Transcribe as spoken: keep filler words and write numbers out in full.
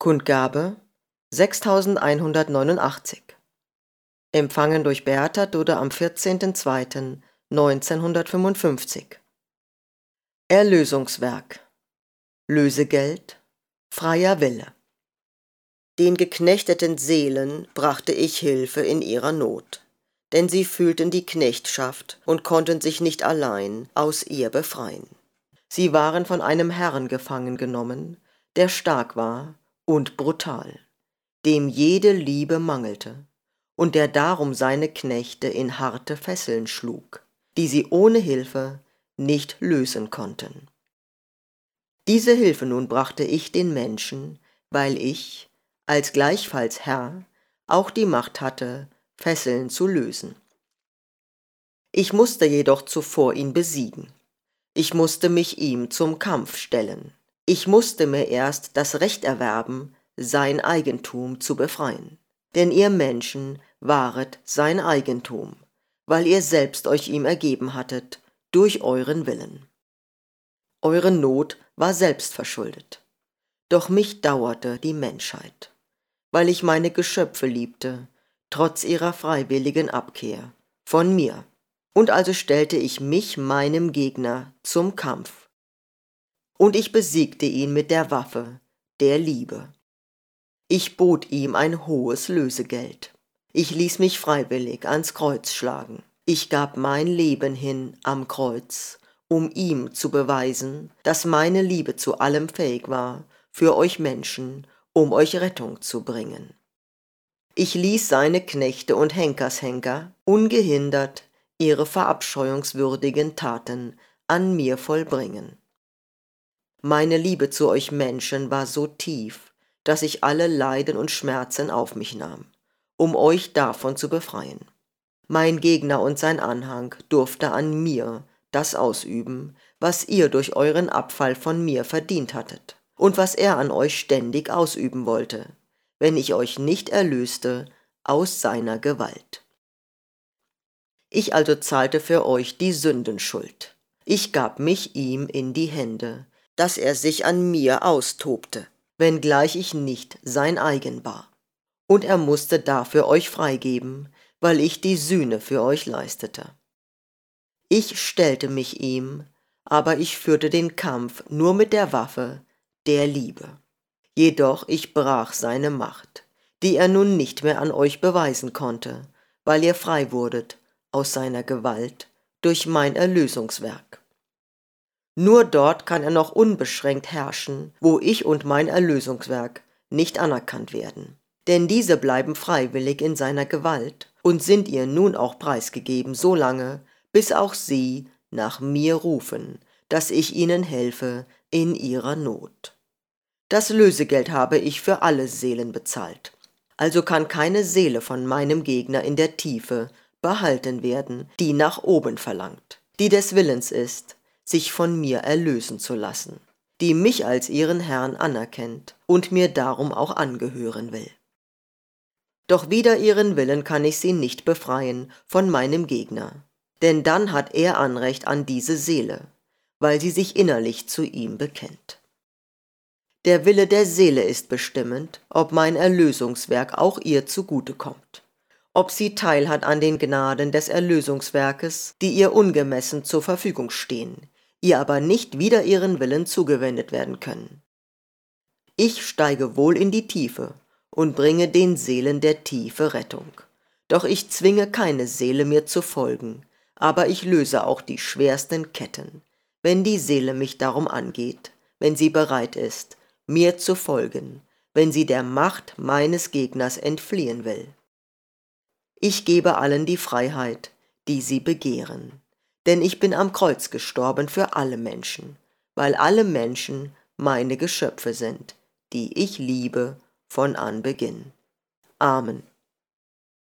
Kundgabe sechstausendeinhundertneunundachtzig. Empfangen durch Beata Dudde am vierzehnten zweiten neunzehnhundertfünfundfünfzig. Erlösungswerk. Lösegeld. Freier Wille. Den geknechteten Seelen brachte ich Hilfe in ihrer Not, denn sie fühlten die Knechtschaft und konnten sich nicht allein aus ihr befreien. Sie waren von einem Herrn gefangen genommen, der stark war und brutal, dem jede Liebe mangelte, und der darum seine Knechte in harte Fesseln schlug, die sie ohne Hilfe nicht lösen konnten. Diese Hilfe nun brachte ich den Menschen, weil ich, als gleichfalls Herr, auch die Macht hatte, Fesseln zu lösen. Ich musste jedoch zuvor ihn besiegen. Ich musste mich ihm zum Kampf stellen. Ich musste mir erst das Recht erwerben, sein Eigentum zu befreien. Denn ihr Menschen waret sein Eigentum, weil ihr selbst euch ihm ergeben hattet, durch euren Willen. Eure Not war selbst verschuldet. Doch mich dauerte die Menschheit, weil ich meine Geschöpfe liebte, trotz ihrer freiwilligen Abkehr von mir. Und also stellte ich mich meinem Gegner zum Kampf. Und ich besiegte ihn mit der Waffe der Liebe. Ich bot ihm ein hohes Lösegeld. Ich ließ mich freiwillig ans Kreuz schlagen. Ich gab mein Leben hin am Kreuz, um ihm zu beweisen, dass meine Liebe zu allem fähig war, für euch Menschen, um euch Rettung zu bringen. Ich ließ seine Knechte und Henkershenker ungehindert ihre verabscheuungswürdigen Taten an mir vollbringen. Meine Liebe zu euch Menschen war so tief, dass ich alle Leiden und Schmerzen auf mich nahm, um euch davon zu befreien. Mein Gegner und sein Anhang durfte an mir das ausüben, was ihr durch euren Abfall von mir verdient hattet und was er an euch ständig ausüben wollte, wenn ich euch nicht erlöste aus seiner Gewalt. Ich also zahlte für euch die Sündenschuld. Ich gab mich ihm in die Hände, dass er sich an mir austobte, wenngleich ich nicht sein eigen war. Und er musste dafür euch freigeben, weil ich die Sühne für euch leistete. Ich stellte mich ihm, aber ich führte den Kampf nur mit der Waffe der Liebe. Jedoch ich brach seine Macht, die er nun nicht mehr an euch beweisen konnte, weil ihr frei wurdet aus seiner Gewalt durch mein Erlösungswerk. Nur dort kann er noch unbeschränkt herrschen, wo ich und mein Erlösungswerk nicht anerkannt werden. Denn diese bleiben freiwillig in seiner Gewalt und sind ihr nun auch preisgegeben so lange, bis auch sie nach mir rufen, dass ich ihnen helfe in ihrer Not. Das Lösegeld habe ich für alle Seelen bezahlt. Also kann keine Seele von meinem Gegner in der Tiefe behalten werden, die nach oben verlangt, die des Willens ist, sich von mir erlösen zu lassen, die mich als ihren Herrn anerkennt und mir darum auch angehören will. Doch wider ihren Willen kann ich sie nicht befreien von meinem Gegner, denn dann hat er Anrecht an diese Seele, weil sie sich innerlich zu ihm bekennt. Der Wille der Seele ist bestimmend, ob mein Erlösungswerk auch ihr zugute kommt, ob sie Teil hat an den Gnaden des Erlösungswerkes, die ihr ungemessen zur Verfügung stehen, ihr aber nicht wider ihren Willen zugewendet werden können. Ich steige wohl in die Tiefe und bringe den Seelen der Tiefe Rettung. Doch ich zwinge keine Seele mir zu folgen, aber ich löse auch die schwersten Ketten, wenn die Seele mich darum angeht, wenn sie bereit ist, mir zu folgen, wenn sie der Macht meines Gegners entfliehen will. Ich gebe allen die Freiheit, die sie begehren, denn ich bin am Kreuz gestorben für alle Menschen, weil alle Menschen meine Geschöpfe sind, die ich liebe von Anbeginn. Amen.